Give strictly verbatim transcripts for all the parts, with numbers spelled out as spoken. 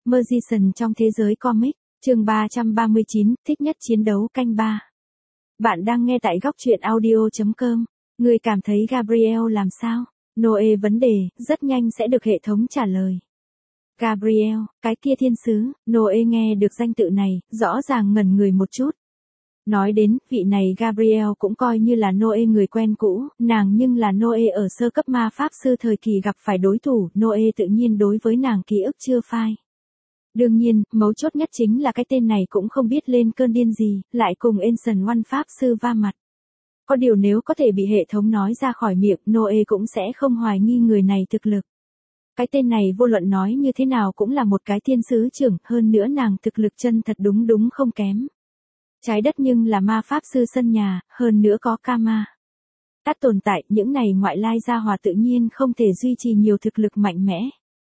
Magician trong thế giới comic, chương ba trăm ba mươi chín, thích nhất chiến đấu canh ba. Bạn đang nghe tại góc truyện audio chấm com. Người cảm thấy Gabriel làm sao? Noe vấn đề, rất nhanh sẽ được hệ thống trả lời. Gabriel, cái kia thiên sứ. Noe nghe được danh tự này, rõ ràng ngẩn người một chút. Nói đến, vị này Gabriel cũng coi như là Noe người quen cũ, nàng nhưng là Noe ở sơ cấp ma pháp sư thời kỳ gặp phải đối thủ, Noe tự nhiên đối với nàng ký ức chưa phai. Đương nhiên, mấu chốt nhất chính là cái tên này cũng không biết lên cơn điên gì, lại cùng Ancient One pháp sư va mặt. Có điều nếu có thể bị hệ thống nói ra khỏi miệng, Noe cũng sẽ không hoài nghi người này thực lực. Cái tên này vô luận nói như thế nào cũng là một cái thiên sứ trưởng, hơn nữa nàng thực lực chân thật đúng đúng không kém. Trái đất nhưng là ma pháp sư sân nhà, hơn nữa có Kama. Tát tồn tại, những này ngoại lai gia hòa tự nhiên không thể duy trì nhiều thực lực mạnh mẽ.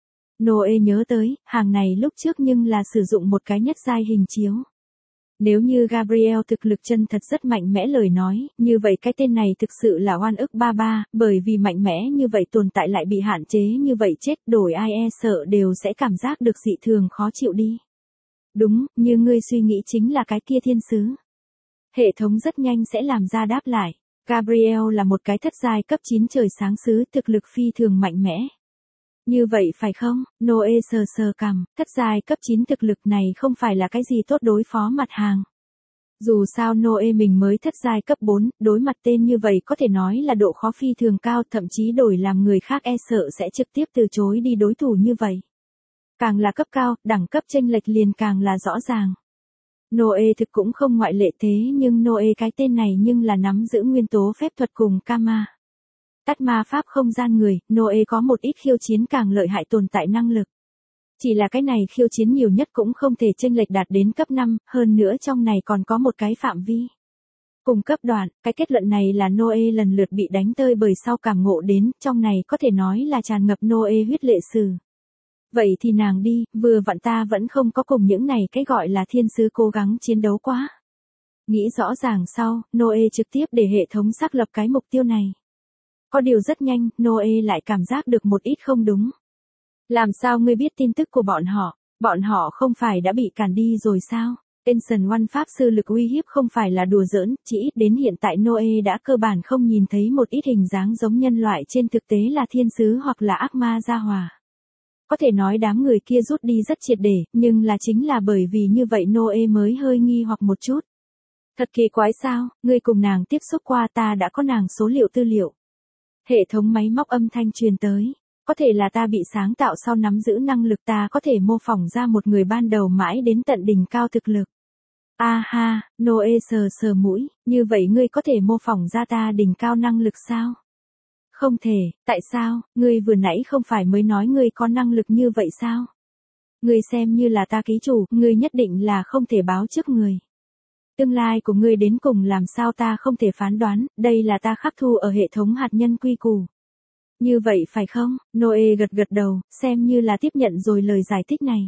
Noe nhớ tới, hàng này lúc trước nhưng là sử dụng một cái nhất giai hình chiếu. Nếu như Gabriel thực lực chân thật rất mạnh mẽ lời nói, như vậy cái tên này thực sự là oan ức ba ba, bởi vì mạnh mẽ như vậy tồn tại lại bị hạn chế như vậy chết, đổi ai e sợ đều sẽ cảm giác được dị thường khó chịu đi. Đúng, như ngươi suy nghĩ chính là cái kia thiên sứ. Hệ thống rất nhanh sẽ làm ra đáp lại. Gabriel là một cái thất giai cấp chín trời sáng sứ, thực lực phi thường mạnh mẽ. Như vậy phải không? Noe sờ sờ cằm, thất giai cấp chín thực lực này không phải là cái gì tốt đối phó mặt hàng. Dù sao Noe mình mới thất giai cấp bốn, đối mặt tên như vậy có thể nói là độ khó phi thường cao, thậm chí đổi làm người khác e sợ sẽ trực tiếp từ chối đi đối thủ như vậy. Càng là cấp cao, đẳng cấp chênh lệch liền càng là rõ ràng. Noe thực cũng không ngoại lệ thế nhưng Noe cái tên này nhưng là nắm giữ nguyên tố phép thuật cùng Kama. Tắt ma pháp không gian người, Noe có một ít khiêu chiến càng lợi hại tồn tại năng lực. Chỉ là cái này khiêu chiến nhiều nhất cũng không thể chênh lệch đạt đến cấp năm, hơn nữa trong này còn có một cái phạm vi. Cùng cấp đoạn, cái kết luận này là Noe lần lượt bị đánh tơi bởi sau cảm ngộ đến, trong này có thể nói là tràn ngập Noe huyết lệ sử. Vậy thì nàng đi, vừa vặn ta vẫn không có cùng những này cái gọi là thiên sứ cố gắng chiến đấu quá. Nghĩ rõ ràng sau, Noe trực tiếp để hệ thống xác lập cái mục tiêu này. Có điều rất nhanh, Noe lại cảm giác được một ít không đúng. Làm sao ngươi biết tin tức của bọn họ, bọn họ không phải đã bị cản đi rồi sao? Ancient One pháp sư lực uy hiếp không phải là đùa giỡn, chỉ ít đến hiện tại Noe đã cơ bản không nhìn thấy một ít hình dáng giống nhân loại trên thực tế là thiên sứ hoặc là ác ma gia hòa. Có thể nói đám người kia rút đi rất triệt để, nhưng là chính là bởi vì như vậy Noe mới hơi nghi hoặc một chút. Thật kỳ quái sao, ngươi cùng nàng tiếp xúc qua ta đã có nàng số liệu tư liệu. Hệ thống máy móc âm thanh truyền tới. Có thể là ta bị sáng tạo sau nắm giữ năng lực ta có thể mô phỏng ra một người ban đầu mãi đến tận đỉnh cao thực lực. A ha, Noe sờ sờ mũi, như vậy ngươi có thể mô phỏng ra ta đỉnh cao năng lực sao? Không thể, tại sao, ngươi vừa nãy không phải mới nói ngươi có năng lực như vậy sao? Ngươi xem như là ta ký chủ, ngươi nhất định là không thể báo trước người. Tương lai của ngươi đến cùng làm sao ta không thể phán đoán, đây là ta khắc thu ở hệ thống hạt nhân quy củ. Như vậy phải không? Noe gật gật đầu, xem như là tiếp nhận rồi lời giải thích này.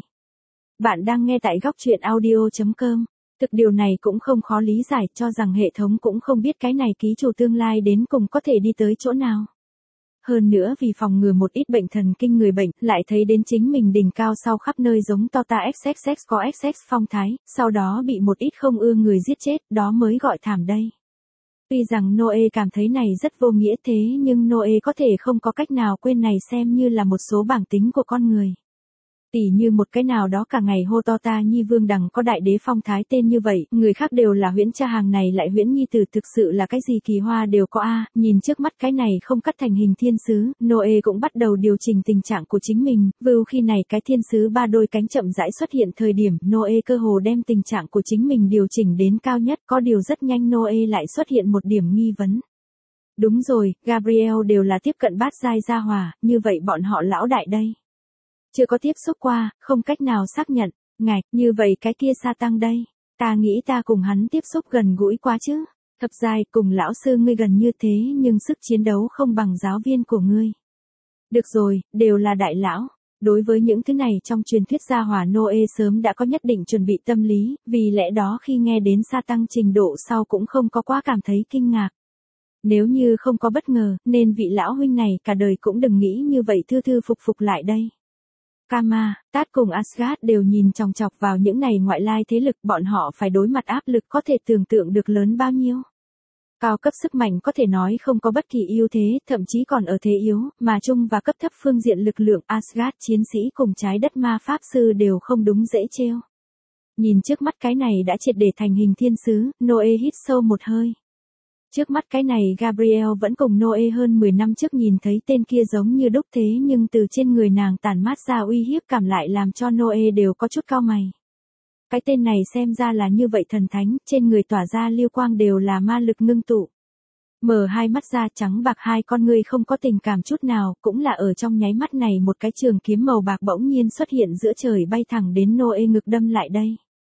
Bạn đang nghe tại góc truyện audio chấm com. Thực điều này cũng không khó lý giải, cho rằng hệ thống cũng không biết cái này ký chủ tương lai đến cùng có thể đi tới chỗ nào. Hơn nữa vì phòng ngừa một ít bệnh thần kinh người bệnh, lại thấy đến chính mình đỉnh cao sau khắp nơi giống Tota ích ích ích có ích ích phong thái, sau đó bị một ít không ưa người giết chết, đó mới gọi thảm đây. Tuy rằng Noe cảm thấy này rất vô nghĩa thế nhưng Noe có thể không có cách nào quên này xem như là một số bản tính của con người. Tỉ như một cái nào đó cả ngày hô to ta nhi vương đằng có đại đế phong thái tên như vậy, người khác đều là huyễn cha hàng này lại huyễn nhi tử thực sự là cái gì kỳ hoa đều có a. Nhìn trước mắt cái này không cắt thành hình thiên sứ, Noe cũng bắt đầu điều chỉnh tình trạng của chính mình, vưu khi này cái thiên sứ ba đôi cánh chậm rãi xuất hiện thời điểm Noe cơ hồ đem tình trạng của chính mình điều chỉnh đến cao nhất, có điều rất nhanh Noe lại xuất hiện một điểm nghi vấn. Đúng rồi, Gabriel đều là tiếp cận bát giai gia hòa, như vậy bọn họ lão đại đây. Chưa có tiếp xúc qua, không cách nào xác nhận, ngạch, như vậy cái kia sa tăng đây, ta nghĩ ta cùng hắn tiếp xúc gần gũi quá chứ, thập giai cùng lão sư ngươi gần như thế nhưng sức chiến đấu không bằng giáo viên của ngươi. Được rồi, đều là đại lão, đối với những thứ này trong truyền thuyết gia hỏa Noe sớm đã có nhất định chuẩn bị tâm lý, vì lẽ đó khi nghe đến sa tăng trình độ sau cũng không có quá cảm thấy kinh ngạc. Nếu như không có bất ngờ, nên vị lão huynh này cả đời cũng đừng nghĩ như vậy thư thư phục phục lại đây. Kama, Tát cùng Asgard đều nhìn chòng chọc vào những này ngoại lai thế lực, bọn họ phải đối mặt áp lực có thể tưởng tượng được lớn bao nhiêu. Cao cấp sức mạnh có thể nói không có bất kỳ ưu thế, thậm chí còn ở thế yếu, mà trung và cấp thấp phương diện lực lượng Asgard chiến sĩ cùng trái đất ma pháp sư đều không đúng dễ trêu. Nhìn trước mắt cái này đã triệt để thành hình thiên sứ, Noe hít sâu một hơi. Trước mắt cái này Gabriel vẫn cùng Noe hơn mười năm trước nhìn thấy tên kia giống như đúc thế, nhưng từ trên người nàng tản mát ra uy hiếp cảm lại làm cho Noe đều có chút cau mày. Cái tên này xem ra là như vậy thần thánh, trên người tỏa ra lưu quang đều là ma lực ngưng tụ. Mở hai mắt ra trắng bạc, hai con ngươi không có tình cảm chút nào, cũng là ở trong nháy mắt này một cái trường kiếm màu bạc bỗng nhiên xuất hiện giữa trời bay thẳng đến Noe ngực đâm lại đây.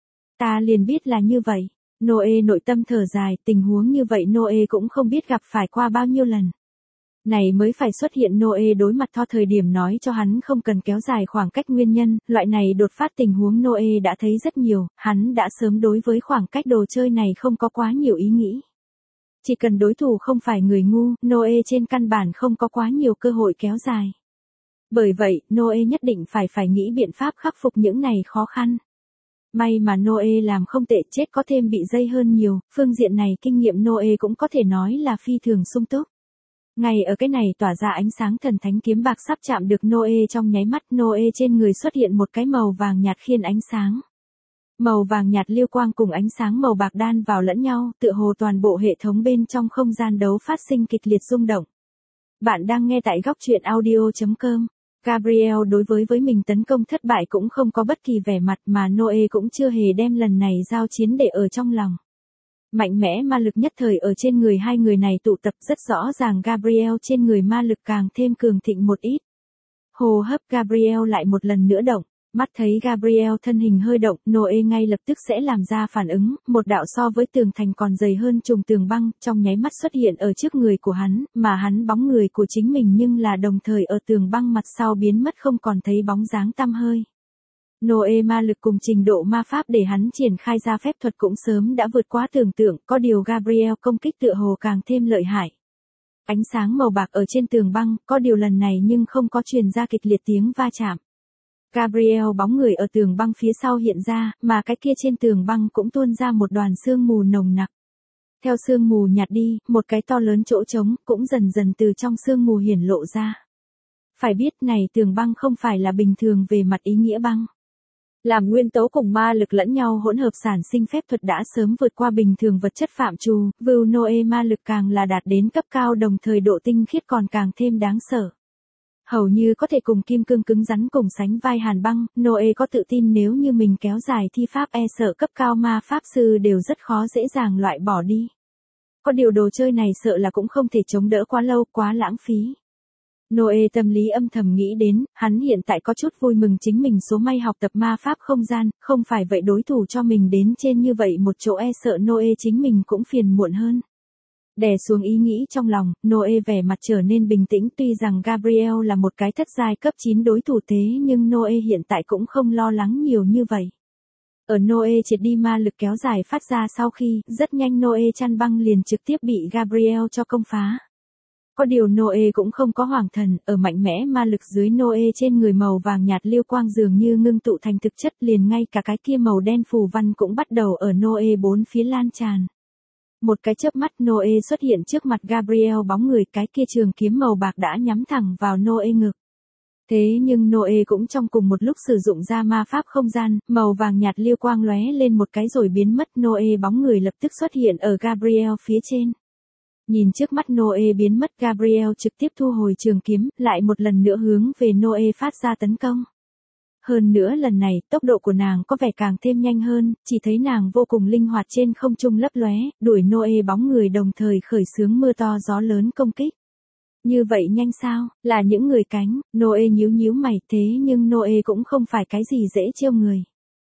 Ta liền biết là như vậy. Noe nội tâm thở dài, tình huống như vậy Noe cũng không biết gặp phải qua bao nhiêu lần. Này mới phải xuất hiện Noe đối mặt Thor thời điểm nói cho hắn không cần kéo dài khoảng cách nguyên nhân, loại này đột phát tình huống Noe đã thấy rất nhiều, hắn đã sớm đối với khoảng cách đồ chơi này không có quá nhiều ý nghĩ. Chỉ cần đối thủ không phải người ngu, Noe trên căn bản không có quá nhiều cơ hội kéo dài. Bởi vậy, Noe nhất định phải phải nghĩ biện pháp khắc phục những này khó khăn. May mà Noe làm không tệ, chết có thêm bị dây hơn nhiều, phương diện này kinh nghiệm Noe cũng có thể nói là phi thường sung túc. Ngay ở cái này tỏa ra ánh sáng thần thánh kiếm bạc sắp chạm được Noe trong nháy mắt, Noe trên người xuất hiện một cái màu vàng nhạt khiên ánh sáng. Màu vàng nhạt lưu quang cùng ánh sáng màu bạc đan vào lẫn nhau, tựa hồ toàn bộ hệ thống bên trong không gian đấu phát sinh kịch liệt rung động. Bạn đang nghe tại góc truyện audio chấm com. Gabriel đối với với mình tấn công thất bại cũng không có bất kỳ vẻ mặt, mà Noe cũng chưa hề đem lần này giao chiến để ở trong lòng. Mạnh mẽ ma lực nhất thời ở trên người hai người này tụ tập, rất rõ ràng Gabriel trên người ma lực càng thêm cường thịnh một ít. Hô hấp Gabriel lại một lần nữa động, mắt thấy Gabriel thân hình hơi động, Noe ngay lập tức sẽ làm ra phản ứng, một đạo so với tường thành còn dày hơn trùng tường băng, trong nháy mắt xuất hiện ở trước người của hắn, mà hắn bóng người của chính mình nhưng là đồng thời ở tường băng mặt sau biến mất không còn thấy bóng dáng tăm hơi. Noe ma lực cùng trình độ ma pháp để hắn triển khai ra phép thuật cũng sớm đã vượt quá tưởng tượng, có điều Gabriel công kích tựa hồ càng thêm lợi hại. Ánh sáng màu bạc ở trên tường băng, có điều lần này nhưng không có truyền ra kịch liệt tiếng va chạm. Gabriel bóng người ở tường băng phía sau hiện ra, mà cái kia trên tường băng cũng tuôn ra một đoàn sương mù nồng nặc. Theo sương mù nhạt đi, một cái to lớn chỗ trống cũng dần dần từ trong sương mù hiển lộ ra. Phải biết này tường băng không phải là bình thường về mặt ý nghĩa băng. Làm nguyên tố cùng ma lực lẫn nhau hỗn hợp sản sinh phép thuật đã sớm vượt qua bình thường vật chất phạm trù, vưu Noe ma lực càng là đạt đến cấp cao, đồng thời độ tinh khiết còn càng thêm đáng sợ. Hầu như có thể cùng kim cương cứng rắn cùng sánh vai hàn băng, Noe có tự tin nếu như mình kéo dài thi pháp e sợ cấp cao ma pháp sư đều rất khó dễ dàng loại bỏ đi. Có điều đồ chơi này sợ là cũng không thể chống đỡ quá lâu, quá lãng phí. Noe tâm lý âm thầm nghĩ đến, hắn hiện tại có chút vui mừng chính mình số may học tập ma pháp không gian, không phải vậy đối thủ cho mình đến trên như vậy một chỗ e sợ Noe chính mình cũng phiền muộn hơn. Đè xuống ý nghĩ trong lòng, Noe vẻ mặt trở nên bình tĩnh, tuy rằng Gabriel là một cái thất giai cấp chín đối thủ thế nhưng Noe hiện tại cũng không lo lắng nhiều như vậy. Ở Noe triệt đi ma lực kéo dài phát ra sau khi, rất nhanh Noe chăn băng liền trực tiếp bị Gabriel cho công phá. Có điều Noe cũng không có hoàng thần, ở mạnh mẽ ma lực dưới Noe trên người màu vàng nhạt lưu quang dường như ngưng tụ thành thực chất, liền ngay cả cái kia màu đen phù văn cũng bắt đầu ở Noe bốn phía lan tràn. Một cái chớp mắt Noe xuất hiện trước mặt Gabriel bóng người, cái kia trường kiếm màu bạc đã nhắm thẳng vào Noe ngực. Thế nhưng Noe cũng trong cùng một lúc sử dụng ra ma pháp không gian, màu vàng nhạt lưu quang lóe lên một cái rồi biến mất, Noe bóng người lập tức xuất hiện ở Gabriel phía trên. Nhìn trước mắt Noe biến mất, Gabriel trực tiếp thu hồi trường kiếm, lại một lần nữa hướng về Noe phát ra tấn công. Hơn nữa lần này, tốc độ của nàng có vẻ càng thêm nhanh hơn, chỉ thấy nàng vô cùng linh hoạt trên không trung lấp lóe, đuổi Noe bóng người đồng thời khởi xướng mưa to gió lớn công kích. Như vậy nhanh sao, là những người cánh, Noe nhíu nhíu mày, thế nhưng Noe cũng không phải cái gì dễ trêu người.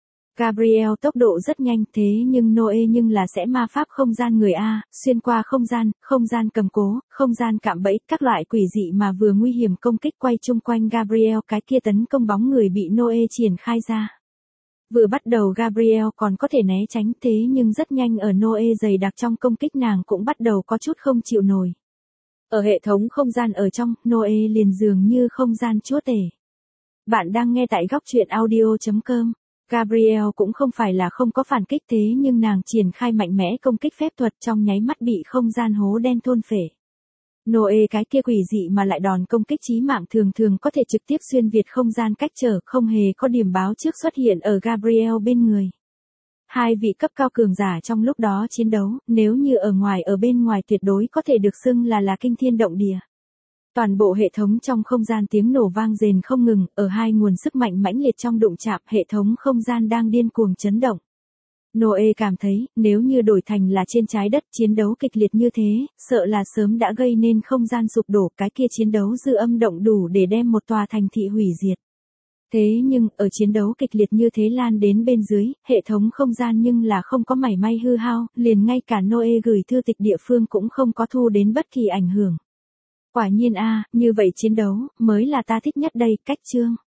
Gabriel tốc độ rất nhanh, thế nhưng Noe nhưng là sẽ ma pháp không gian người A, xuyên qua không gian, không gian cầm cố, không gian cạm bẫy, các loại quỷ dị mà vừa nguy hiểm công kích quay chung quanh Gabriel, cái kia tấn công bóng người bị Noe triển khai ra. Vừa bắt đầu Gabriel còn có thể né tránh, thế nhưng rất nhanh ở Noe dày đặc trong công kích nàng cũng bắt đầu có chút không chịu nổi. Ở hệ thống không gian ở trong, Noe liền dường như không gian chúa tể. Bạn đang nghe tại góc truyện audio chấm com. Gabrielle cũng không phải là không có phản kích thế nhưng nàng triển khai mạnh mẽ công kích phép thuật trong nháy mắt bị không gian hố đen thôn phệ. Noe cái kia quỷ dị mà lại đòn công kích chí mạng thường thường có thể trực tiếp xuyên việt không gian cách trở, không hề có điểm báo trước xuất hiện ở Gabrielle bên người. Hai vị cấp cao cường giả trong lúc đó chiến đấu, nếu như ở ngoài ở bên ngoài tuyệt đối có thể được xưng là là kinh thiên động địa. Toàn bộ hệ thống trong không gian tiếng nổ vang rền không ngừng, ở hai nguồn sức mạnh mãnh liệt trong đụng chạm, hệ thống không gian đang điên cuồng chấn động. Noe cảm thấy, nếu như đổi thành là trên trái đất chiến đấu kịch liệt như thế, sợ là sớm đã gây nên không gian sụp đổ, cái kia chiến đấu dư âm động đủ để đem một tòa thành thị hủy diệt. Thế nhưng, ở chiến đấu kịch liệt như thế lan đến bên dưới, hệ thống không gian nhưng là không có mảy may hư hao, liền ngay cả Noe gửi thư tịch địa phương cũng không có thu đến bất kỳ ảnh hưởng. Quả nhiên a, như vậy chiến đấu, mới là ta thích nhất đây, cách chương.